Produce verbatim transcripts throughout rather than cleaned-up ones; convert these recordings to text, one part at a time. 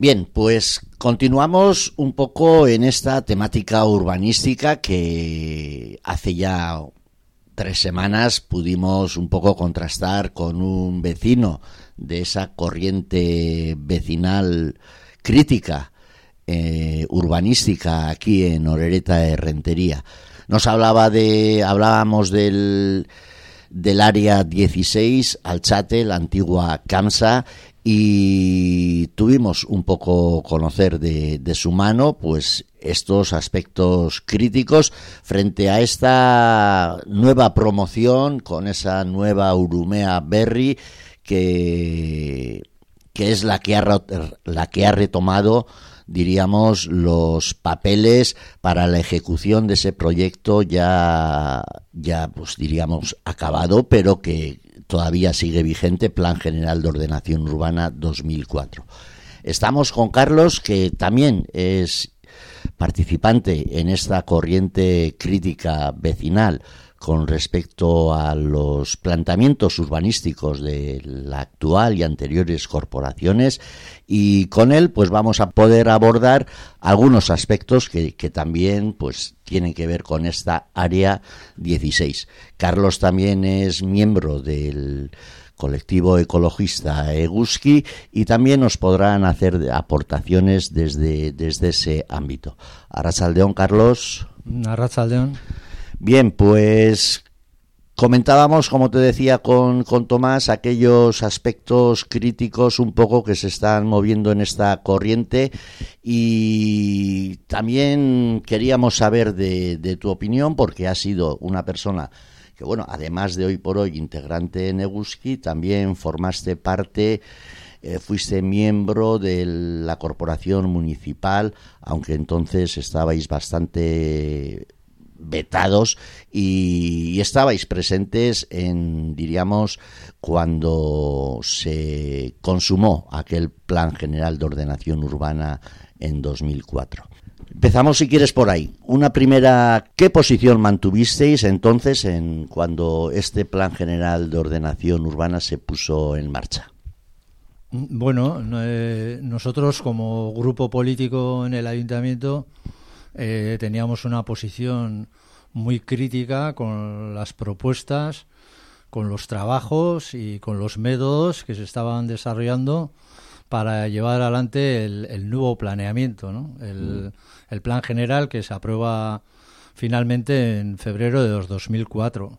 Bien, pues continuamos un poco en esta temática urbanística que hace ya tres semanas pudimos un poco contrastar con un vecino de esa corriente vecinal crítica eh, urbanística aquí en Orereta de Rentería. Nos hablaba de, hablábamos del, del área dieciséis, Alchate, la antigua Camsa, y tuvimos un poco conocer de, de su mano pues estos aspectos críticos frente a esta nueva promoción con esa nueva Urumea Berri que, que es la que ha, la que ha retomado, diríamos, los papeles para la ejecución de ese proyecto ya, ya pues diríamos acabado, pero que todavía sigue vigente, Plan General de Ordenación Urbana dos mil cuatro. Estamos con Carlos, que también es participante en esta corriente crítica vecinal con respecto a los planteamientos urbanísticos de la actual y anteriores corporaciones, y con él pues vamos a poder abordar algunos aspectos que, que también pues tienen que ver con esta área dieciséis. Carlos también es miembro del colectivo ecologista Eguski y también nos podrán hacer aportaciones desde, desde ese ámbito. Arratsaldeon, Carlos. Arratsaldeon. Bien, pues comentábamos, como te decía con, con Tomás, aquellos aspectos críticos un poco que se están moviendo en esta corriente, y también queríamos saber de, de tu opinión, porque has sido una persona que, bueno, además de hoy por hoy integrante en Eguski, también formaste parte, eh, fuiste miembro de la corporación municipal, aunque entonces estabais bastante vetados y, y estabais presentes en, diríamos, cuando se consumó aquel Plan General de Ordenación Urbana en dos mil cuatro. Empezamos, si quieres, por ahí. Una primera, ¿qué posición mantuvisteis entonces en cuando este Plan General de Ordenación Urbana se puso en marcha? Bueno, eh, nosotros como grupo político en el ayuntamiento Eh, teníamos una posición muy crítica con las propuestas, con los trabajos y con los métodos que se estaban desarrollando para llevar adelante el, el nuevo planeamiento, ¿no? El, el plan general que se aprueba finalmente en febrero de dos mil cuatro.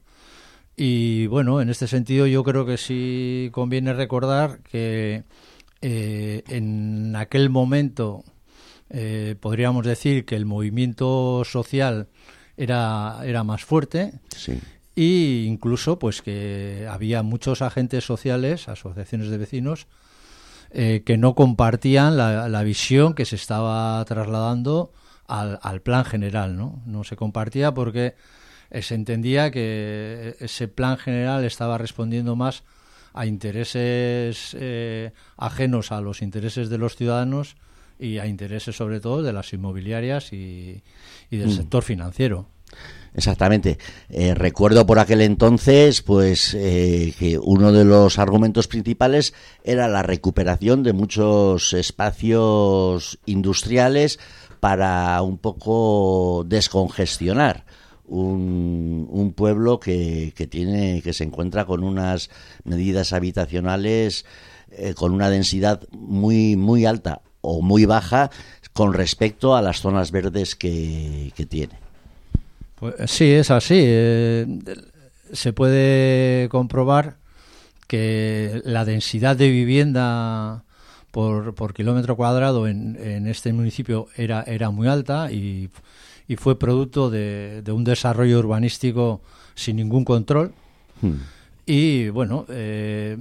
Y bueno, en este sentido yo creo que sí conviene recordar que eh, en aquel momento Eh, podríamos decir que el movimiento social era, era más fuerte, sí. E incluso pues que había muchos agentes sociales, asociaciones de vecinos, eh, que no compartían la, la visión que se estaba trasladando al, al plan general, ¿no? No se compartía porque eh, se entendía que ese plan general estaba respondiendo más a intereses eh, ajenos a los intereses de los ciudadanos y a intereses sobre todo de las inmobiliarias y, y del mm. sector financiero. Exactamente. Eh, recuerdo por aquel entonces pues eh, que uno de los argumentos principales era la recuperación de muchos espacios industriales para un poco descongestionar un, un pueblo que, que tiene que se encuentra con unas medidas habitacionales eh, con una densidad muy muy alta o muy baja con respecto a las zonas verdes que, que tiene. Pues sí, es así. Eh, se puede comprobar que la densidad de vivienda por, por kilómetro cuadrado en, en este municipio era, era muy alta y, y fue producto de, de un desarrollo urbanístico sin ningún control. Hmm. Y bueno, eh,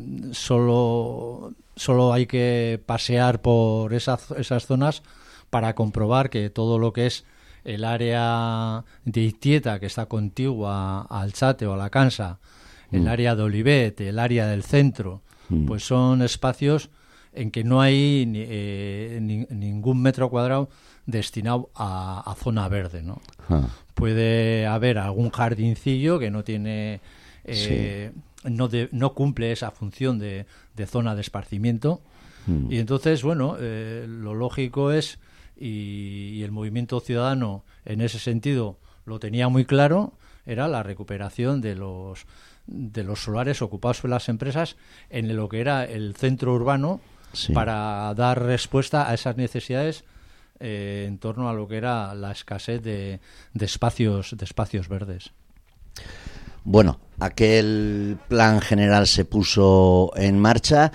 solo... Solo hay que pasear por esas, esas zonas para comprobar que todo lo que es el área de Itieta, que está contigua a Alchate o a la Cansa, mm. el área de Olivet, el área del centro, mm. pues son espacios en que no hay ni, eh, ni, ningún metro cuadrado destinado a, a zona verde, ¿no? Ah. Puede haber algún jardincillo que no tiene... Eh, sí. no, de, no cumple esa función de, de zona de esparcimiento. Mm. Y entonces, bueno, eh, lo lógico es, y, y el movimiento ciudadano en ese sentido lo tenía muy claro, era la recuperación de los de los solares ocupados por las empresas en lo que era el centro urbano, sí, para dar respuesta a esas necesidades eh, en torno a lo que era la escasez de, de espacios de espacios verdes. Bueno, aquel plan general se puso en marcha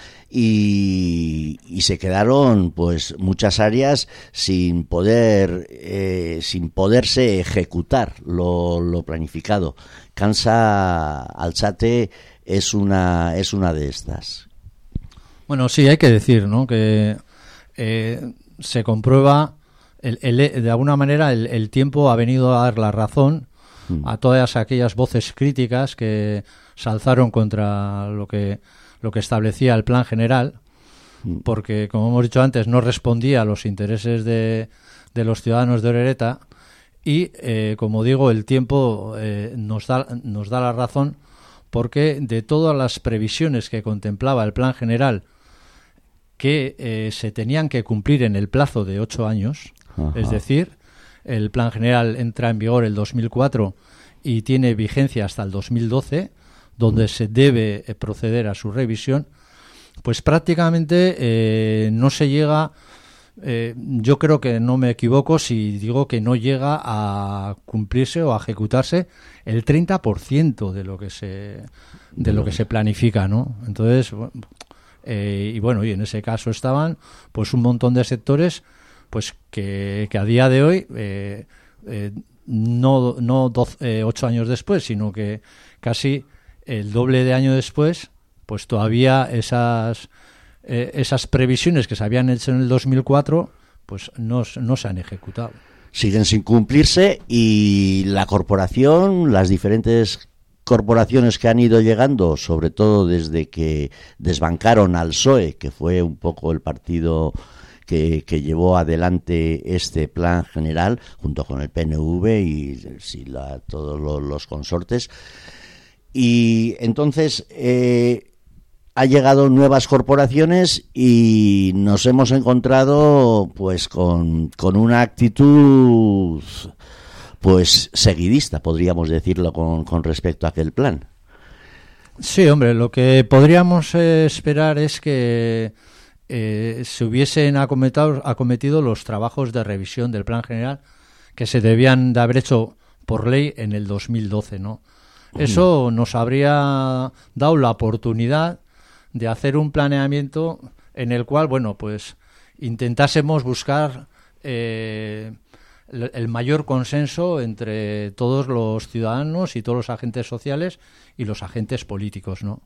y, y se quedaron pues muchas áreas sin poder eh, sin poderse ejecutar lo, lo planificado. Cansa-Alzate es una es una de estas. Bueno, sí, hay que decir, ¿no?, que eh, se comprueba el, el, de alguna manera el, el tiempo ha venido a dar la razón a todas aquellas voces críticas que se alzaron contra lo que lo que establecía el plan general, porque, como hemos dicho antes, no respondía a los intereses de, de los ciudadanos de Orereta y, eh, como digo, el tiempo eh, nos da nos da la razón, porque de todas las previsiones que contemplaba el plan general que eh, se tenían que cumplir en el plazo de ocho años, ajá, es decir, el plan general entra en vigor el dos mil cuatro y tiene vigencia hasta el dos mil doce, donde se debe proceder a su revisión, pues prácticamente eh, no se llega, eh, yo creo que no me equivoco si digo que no llega a cumplirse o a ejecutarse el treinta por ciento de lo que se de lo que se planifica, ¿no? Entonces, eh, y bueno, y en ese caso estaban pues un montón de sectores pues que, que a día de hoy, eh, eh, no, no doce, eh, ocho años después, sino que casi el doble de año después, pues todavía esas, eh, esas previsiones que se habían hecho en el dos mil cuatro, pues no, no se han ejecutado. Siguen sin cumplirse y la corporación, las diferentes corporaciones que han ido llegando, sobre todo desde que desbancaron al P S O E, que fue un poco el partido Que, que llevó adelante este plan general junto con el P N V y sí, la, todos los, los consortes, y entonces eh, ha llegado nuevas corporaciones y nos hemos encontrado pues con, con una actitud pues seguidista, podríamos decirlo, con, con respecto a aquel plan. Sí, hombre, lo que podríamos eh, esperar es que Eh, se hubiesen acometido, acometido los trabajos de revisión del plan general que se debían de haber hecho por ley en el dos mil doce, ¿no? Eso nos habría dado la oportunidad de hacer un planeamiento en el cual, bueno, pues intentásemos buscar eh, el, el mayor consenso entre todos los ciudadanos y todos los agentes sociales y los agentes políticos, ¿no?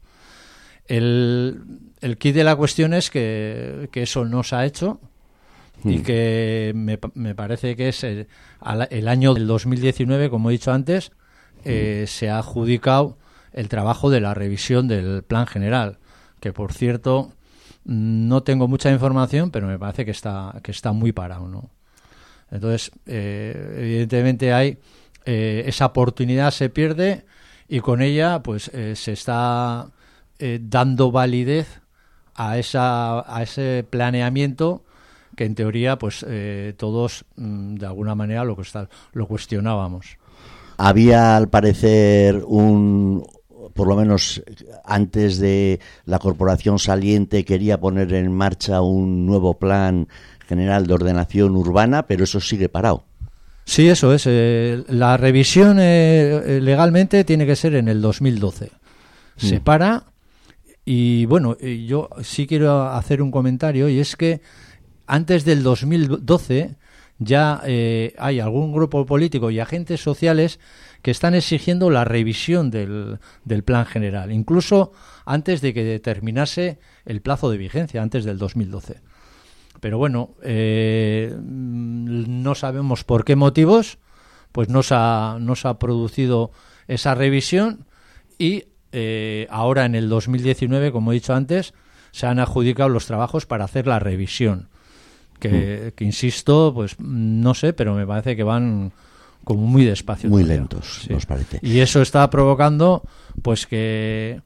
El, el quid de la cuestión es que, que eso no se ha hecho y que me, me parece que es el, el año del dos mil diecinueve, como he dicho antes, eh, se ha adjudicado el trabajo de la revisión del plan general, que por cierto no tengo mucha información, pero me parece que está, que está muy parado, ¿no? Entonces, eh, evidentemente hay eh, esa oportunidad se pierde y con ella pues eh, se está Eh, dando validez a esa a ese planeamiento que en teoría pues eh, todos mm, de alguna manera lo que está, lo cuestionábamos. Había al parecer un, por lo menos antes de la corporación saliente, quería poner en marcha un nuevo plan general de ordenación urbana, pero eso sigue parado. Sí, eso es. Eh, la revisión eh, legalmente tiene que ser en el dos mil doce. Se mm. para. Y bueno, yo sí quiero hacer un comentario, y es que antes del dos mil doce ya eh, hay algún grupo político y agentes sociales que están exigiendo la revisión del, del plan general, incluso antes de que terminase el plazo de vigencia, antes del dos mil doce. Pero bueno, eh, no sabemos por qué motivos, pues no se ha, no se ha producido esa revisión y Eh, ahora en el dos mil diecinueve, como he dicho antes, se han adjudicado los trabajos para hacer la revisión, que, mm. que insisto, pues no sé, pero me parece que van como muy despacio. Muy todavía. lentos, sí. Nos parece. Y eso está provocando pues que,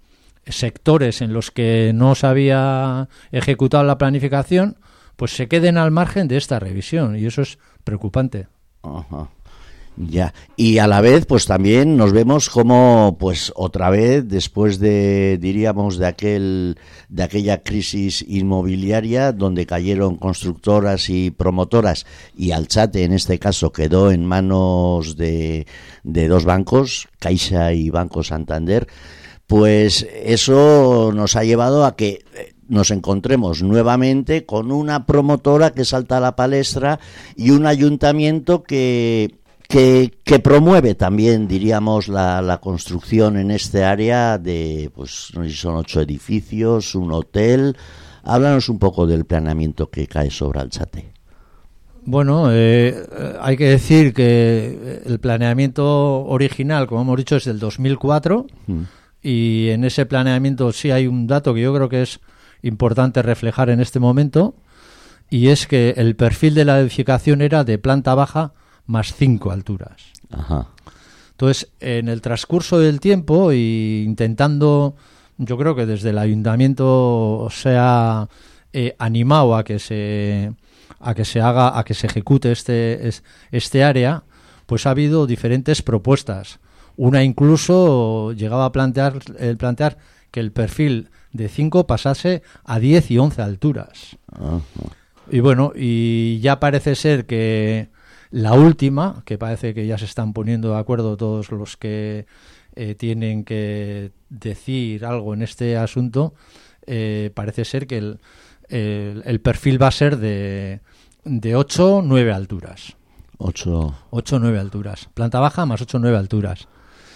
sectores en los que no se había ejecutado la planificación, pues se queden al margen de esta revisión, y eso es preocupante. Ajá. Ya, y a la vez pues también nos vemos como pues otra vez después de diríamos de aquel de aquella crisis inmobiliaria donde cayeron constructoras y promotoras y Alchate en este caso quedó en manos de, de dos bancos, Caixa y Banco Santander, pues eso nos ha llevado a que nos encontremos nuevamente con una promotora que salta a la palestra y un ayuntamiento que Que, que promueve también, diríamos, la, la construcción en este área de, pues, no sé si son ocho edificios, un hotel. Háblanos un poco del planeamiento que cae sobre Alchate. Bueno, eh, hay que decir que el planeamiento original, como hemos dicho, es del dos mil cuatro, mm. y en ese planeamiento sí hay un dato que yo creo que es importante reflejar en este momento, y es que el perfil de la edificación era de planta baja más cinco alturas. Ajá. Entonces, en el transcurso del tiempo y intentando, yo creo que desde el ayuntamiento se ha eh, animado a que se a que se haga, a que se ejecute este este área, pues ha habido diferentes propuestas. Una incluso llegaba a plantear el plantear que el perfil de cinco pasase a diez y once alturas. Ajá. Y bueno, y ya parece ser que la última, que parece que ya se están poniendo de acuerdo todos los que eh, tienen que decir algo en este asunto, eh, parece ser que el, el, el perfil va a ser de, de ocho o nueve alturas. ocho o nueve alturas. Planta baja más ocho o nueve alturas.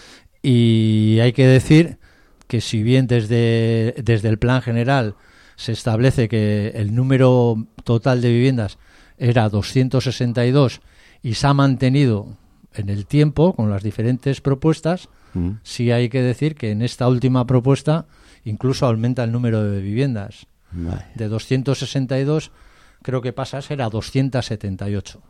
Y hay que decir que si bien desde, desde el plan general se establece que el número total de viviendas era doscientos sesenta y dos y se ha mantenido en el tiempo con las diferentes propuestas, mm. sí hay que decir que en esta última propuesta incluso aumenta el número de viviendas. Vale. De doscientos sesenta y dos creo que pasa a ser a doscientos setenta y ocho.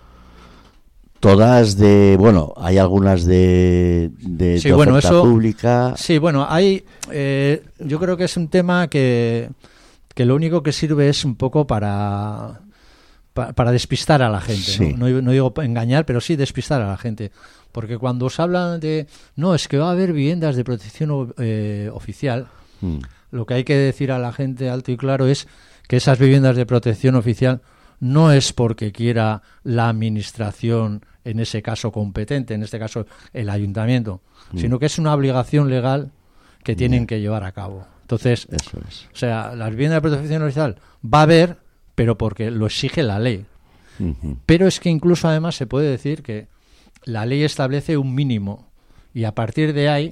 Todas de, bueno, hay algunas de, de, sí, de bueno, oferta eso, pública. Sí, bueno, hay, eh, yo creo que es un tema que, que lo único que sirve es un poco para... para despistar a la gente, sí. ¿no? No, no digo engañar, pero sí despistar a la gente, porque cuando os hablan de no, es que va a haber viviendas de protección eh, oficial, mm. lo que hay que decir a la gente alto y claro es que esas viviendas de protección oficial no es porque quiera la administración, en ese caso competente, en este caso el ayuntamiento, mm. sino que es una obligación legal que tienen mm. que llevar a cabo. Entonces, eso es. O sea, las viviendas de protección oficial va a haber, pero porque lo exige la ley. Uh-huh. Pero es que incluso además se puede decir que la ley establece un mínimo y a partir de ahí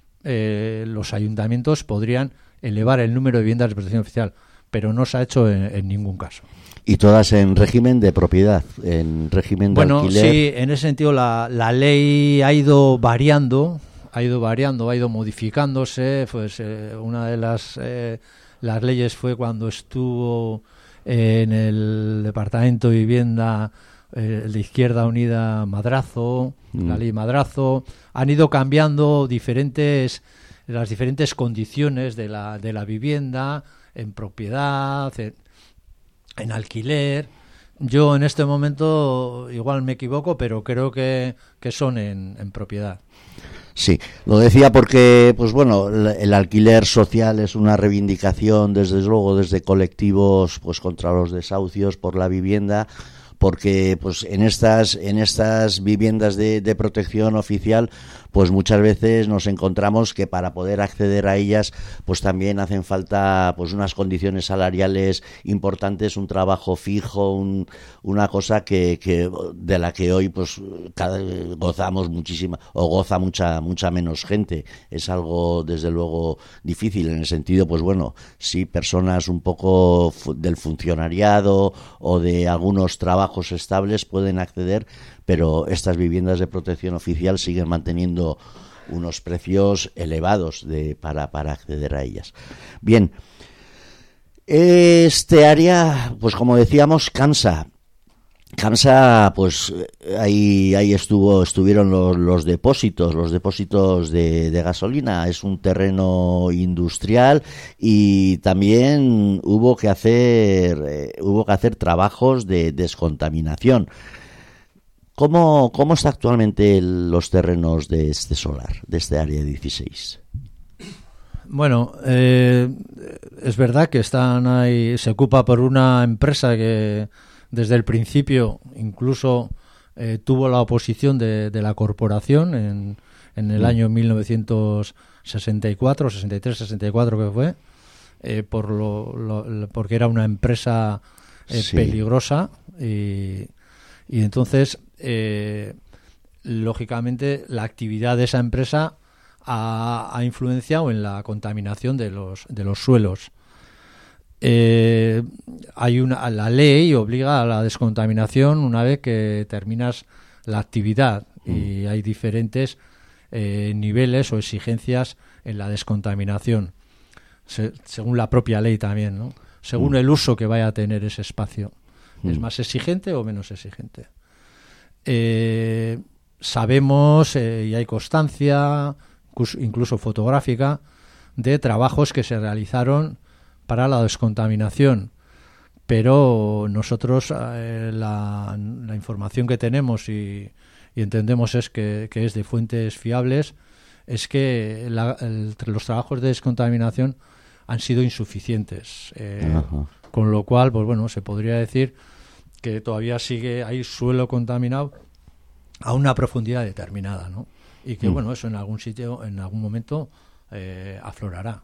eh, los ayuntamientos podrían elevar el número de viviendas de protección oficial, pero no se ha hecho en, en ningún caso. Y todas en régimen de propiedad, en régimen de bueno, alquiler. Bueno, sí, en ese sentido la, la ley ha ido variando, ha ido variando, ha ido modificándose. Pues eh, una de las eh, las leyes fue cuando estuvo en el Departamento de Vivienda, eh, el de Izquierda Unida Madrazo, mm. la ley Madrazo. Han ido cambiando diferentes las diferentes condiciones de la de la vivienda en propiedad, en, en alquiler. Yo en este momento igual me equivoco, pero creo que, que son en, en propiedad. Sí, lo decía porque, pues bueno, el, el alquiler social es una reivindicación, desde luego, desde colectivos, pues contra los desahucios por la vivienda, porque pues en estas en estas viviendas de, de protección oficial pues muchas veces nos encontramos que para poder acceder a ellas pues también hacen falta pues unas condiciones salariales importantes, un trabajo fijo, un, una cosa que, que de la que hoy pues cada, gozamos muchísima o goza mucha mucha menos gente. Es algo desde luego difícil en el sentido, pues bueno, sí, personas un poco del funcionariado o de algunos trabajos estables pueden acceder, pero estas viviendas de protección oficial siguen manteniendo unos precios elevados de, para, para acceder a ellas. Bien, este área, pues como decíamos, cansa. Camsa, pues ahí ahí estuvo estuvieron los, los depósitos, los depósitos de, de gasolina. Es un terreno industrial y también hubo que hacer eh, hubo que hacer trabajos de descontaminación. ¿Cómo, cómo está actualmente el, los terrenos de este solar, de este área dieciséis? Bueno, eh, es verdad que están ahí, se ocupa por una empresa que desde el principio incluso eh, tuvo la oposición de, de la corporación en, en el mm. año mil novecientos sesenta y cuatro, sesenta y tres, sesenta y cuatro que fue, eh, por lo, lo, porque era una empresa eh, sí. peligrosa y, y entonces, eh, lógicamente, la actividad de esa empresa ha, ha influenciado en la contaminación de los, de los suelos. Eh, hay una la ley obliga a la descontaminación una vez que terminas la actividad mm. y hay diferentes eh, niveles o exigencias en la descontaminación se, según la propia ley también, ¿no? Según mm. el uso que vaya a tener ese espacio. mm. ¿Es más exigente o menos exigente? Eh, sabemos eh, y hay constancia incluso fotográfica de trabajos que se realizaron para la descontaminación, pero nosotros eh, la, la información que tenemos y, y entendemos es que, que es de fuentes fiables, es que la, el, los trabajos de descontaminación han sido insuficientes, eh, con lo cual, pues bueno, se podría decir que todavía sigue hay suelo contaminado a una profundidad determinada, ¿no? Y que mm. bueno, eso en algún sitio, en algún momento eh, aflorará.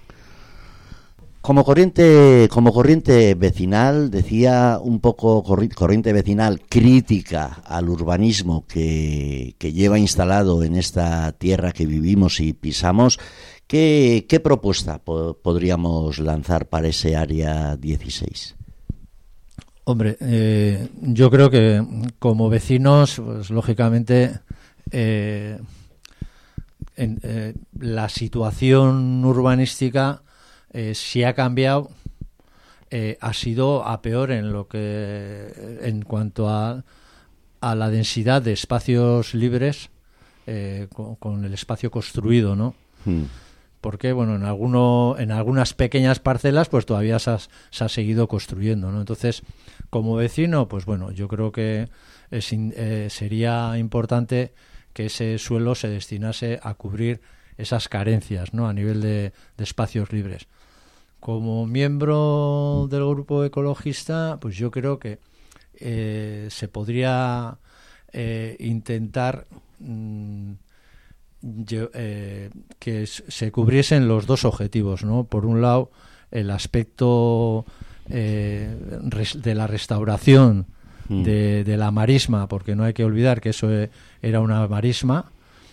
Como corriente, como corriente vecinal, decía un poco corriente vecinal crítica al urbanismo que, que lleva instalado en esta tierra que vivimos y pisamos, ¿qué, qué propuesta po- podríamos lanzar para ese área dieciséis? Hombre, eh, yo creo que como vecinos, pues lógicamente eh, en, eh, la situación urbanística Eh, si ha cambiado, eh, ha sido a peor en lo que en cuanto a, a la densidad de espacios libres eh, con, con el espacio construido, ¿no? Mm. Porque bueno, en alguno, en algunas pequeñas parcelas, pues todavía se ha, se ha seguido construyendo, ¿no? Entonces, como vecino, pues bueno, yo creo que es, eh, sería importante que ese suelo se destinase a cubrir esas carencias, ¿no? A nivel de, de espacios libres. Como miembro del grupo ecologista, pues yo creo que eh, se podría eh, intentar mm, yo, eh, que se cubriesen los dos objetivos, ¿no? Por un lado, el aspecto eh, res, de la restauración mm. de, de la marisma, porque no hay que olvidar que eso era una marisma,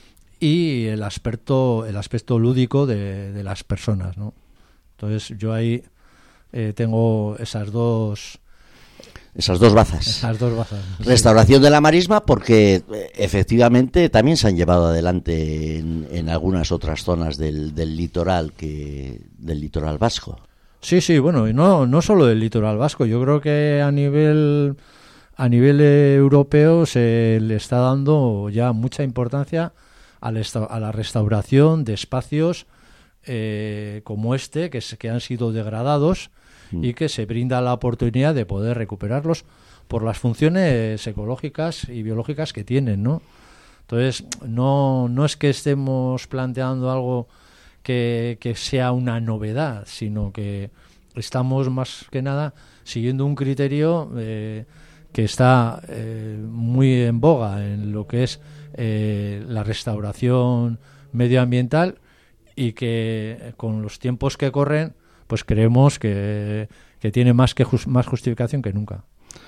y el aspecto el aspecto lúdico de, de las personas, ¿no? Entonces yo ahí eh, tengo esas dos esas dos bazas. Esas dos bazas. Restauración sí. de la marisma, porque efectivamente también se han llevado adelante en, en algunas otras zonas del, del litoral que del litoral vasco. Sí, sí, bueno, y no no solo del litoral vasco. Yo creo que a nivel a nivel europeo se le está dando ya mucha importancia a la, a la restauración de espacios eh, como este, que, se, que han sido degradados mm. y que se brinda la oportunidad de poder recuperarlos por las funciones ecológicas y biológicas que tienen, ¿no? Entonces, no, no es que estemos planteando algo que, que sea una novedad, sino que estamos más que nada siguiendo un criterio eh, que está eh, muy en boga en lo que es eh, la restauración medioambiental, y que con los tiempos que corren, pues creemos que, que tiene más que just, más justificación que nunca.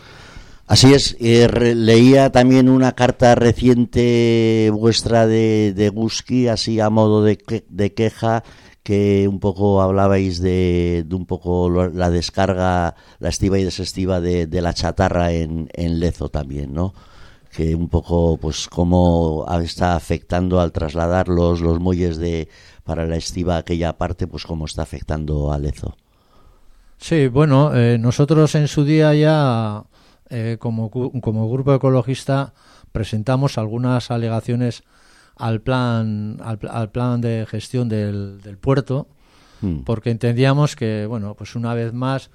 Así es. Eh, re, leía también una carta reciente vuestra de, de Guski, así a modo de, que, de queja, que un poco hablabais de, de un poco la descarga, la estiva y desestiva de, de la chatarra en, en Lezo también, ¿no? Que un poco, pues, cómo está afectando al trasladar los, los muelles de para la estiva aquella parte, pues cómo está afectando a Lezo. Sí, bueno, eh, nosotros en su día ya eh, como, como grupo ecologista presentamos algunas alegaciones al plan al, al plan de gestión del, del puerto, mm. porque entendíamos que, bueno, pues una vez más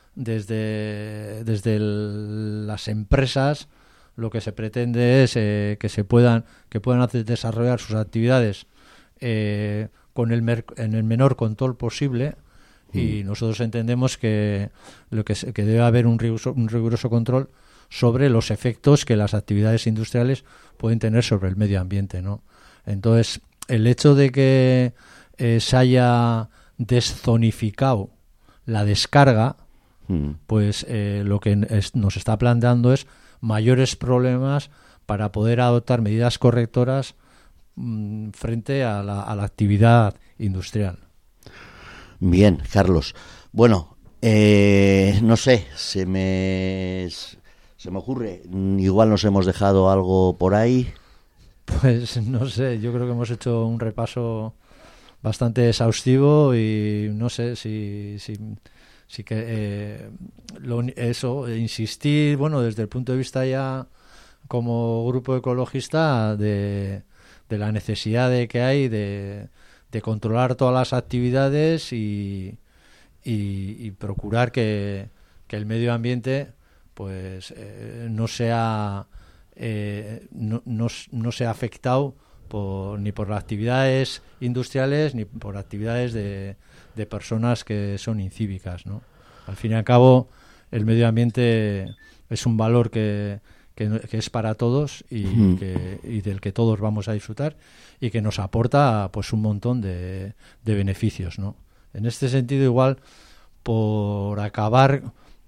desde desde el, las empresas lo que se pretende es eh, que se puedan que puedan hacer, desarrollar sus actividades eh, con el mer- en el menor control posible, mm. y nosotros entendemos que lo que, se, que debe haber un riguroso, un riguroso control sobre los efectos que las actividades industriales pueden tener sobre el medio ambiente, ¿no? Entonces, el hecho de que eh, se haya deszonificado la descarga, mm. pues eh, lo que es, nos está planteando es mayores problemas para poder adoptar medidas correctoras mmm, frente a la, a la actividad industrial. Bien, Carlos. Bueno, eh, no sé, se me se me ocurre, igual nos hemos dejado algo por ahí. Pues no sé, yo creo que hemos hecho un repaso bastante exhaustivo y no sé si si, si que eh, lo, eso, insistir, bueno, desde el punto de vista ya como grupo ecologista de, de la necesidad de que hay de, de controlar todas las actividades y, y, y procurar que, que el medio ambiente pues eh, no sea eh, no, no, no sea afectado por, ni por las actividades industriales ni por actividades de, de personas que son incívicas, ¿no? Al fin y al cabo, el medio ambiente es un valor que, que, que es para todos y, mm. que, y del que todos vamos a disfrutar y que nos aporta pues un montón de, de beneficios, ¿no? En este sentido, igual, por acabar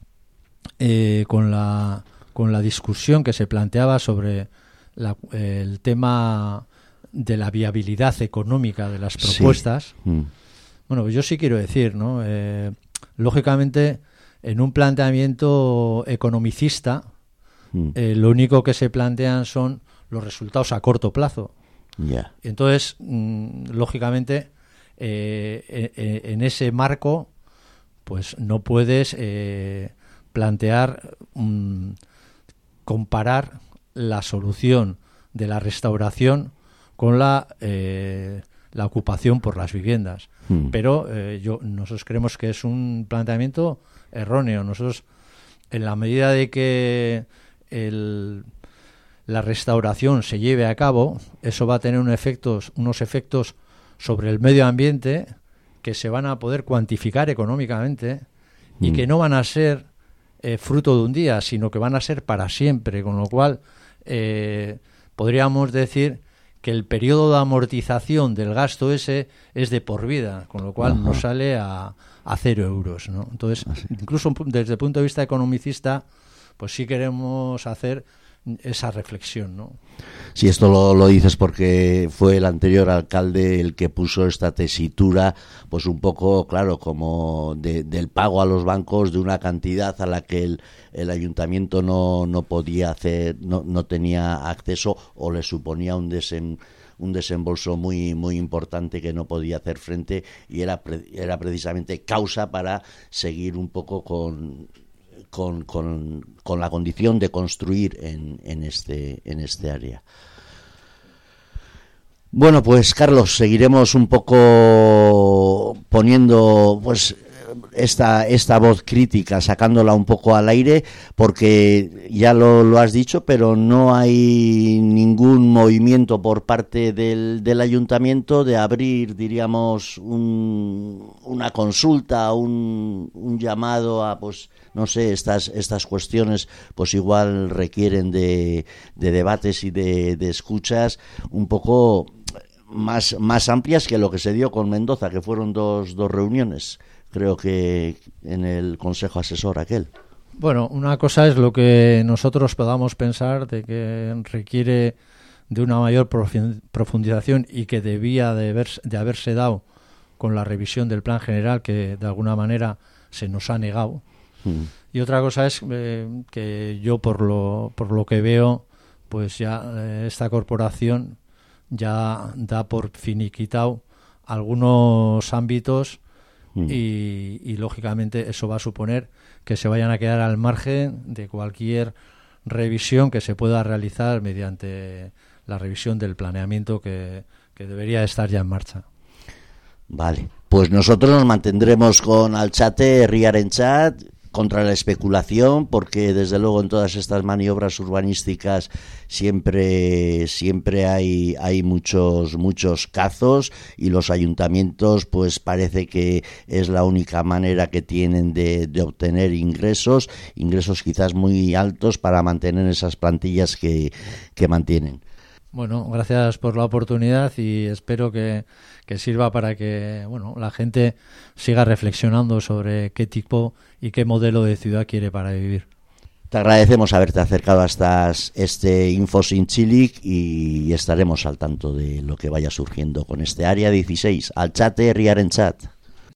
eh, con la con la discusión que se planteaba sobre la, eh, el tema de la viabilidad económica de las propuestas. Sí. Mm. Bueno, pues yo sí quiero decir, ¿no? Eh, lógicamente, en un planteamiento economicista, mm. eh, lo único que se plantean son los resultados a corto plazo. Yeah. Entonces, mmm, lógicamente, eh, eh, en ese marco, pues no puedes eh, plantear, mmm, comparar la solución de la restauración con la eh, la ocupación por las viviendas. Mm. Pero eh, yo nosotros creemos que es un planteamiento erróneo. Nosotros, en la medida de que el, la restauración se lleve a cabo, eso va a tener un efectos, unos efectos sobre el medio ambiente que se van a poder cuantificar económicamente mm. y que no van a ser eh, fruto de un día, sino que van a ser para siempre, con lo cual eh, podríamos decir que el periodo de amortización del gasto ese es de por vida, con lo cual Ajá. nos sale a, a cero euros, ¿no? Entonces, Así. incluso desde el punto de vista economicista, pues sí queremos hacer esa reflexión, ¿no? Sí, esto lo, lo dices porque fue el anterior alcalde el que puso esta tesitura, pues un poco, claro, como de, del pago a los bancos de una cantidad a la que el, el ayuntamiento no, no podía hacer, no, no tenía acceso o le suponía un desen, un desembolso muy muy importante que no podía hacer frente, y era pre, era precisamente causa para seguir un poco con Con, con, con la condición de construir en, en este en este área. Bueno, pues Carlos, seguiremos un poco poniendo pues esta esta voz crítica, sacándola un poco al aire, porque ya lo, lo has dicho, pero no hay ningún movimiento por parte del, del ayuntamiento de abrir, diríamos, un, una consulta, un, un llamado a, pues, no sé, estas estas cuestiones pues igual requieren de, de debates y de, de escuchas un poco más más amplias que lo que se dio con Mendoza, que fueron dos dos reuniones, creo que en el Consejo Asesor aquel. Bueno, una cosa es lo que nosotros podamos pensar de que requiere de una mayor profundización y que debía de, haber, de haberse dado con la revisión del Plan General, que de alguna manera se nos ha negado. Mm. Y otra cosa es eh, que yo por lo por lo que veo, pues ya eh, esta corporación ya da por finiquitado algunos ámbitos mm. y, y lógicamente eso va a suponer que se vayan a quedar al margen de cualquier revisión que se pueda realizar mediante la revisión del planeamiento que, que debería estar ya en marcha. Vale, pues nosotros nos mantendremos con Altxate, Herriarentzat, contra la especulación, porque desde luego en todas estas maniobras urbanísticas siempre siempre hay hay muchos muchos cazos, y los ayuntamientos pues parece que es la única manera que tienen de, de obtener ingresos, ingresos quizás muy altos para mantener esas plantillas que, que mantienen. Bueno, gracias por la oportunidad y espero que, que sirva para que bueno la gente siga reflexionando sobre qué tipo y qué modelo de ciudad quiere para vivir. Te agradecemos haberte acercado hasta este Infos Intzilik y estaremos al tanto de lo que vaya surgiendo con este Área dieciséis. Altxate, Herriarentzat.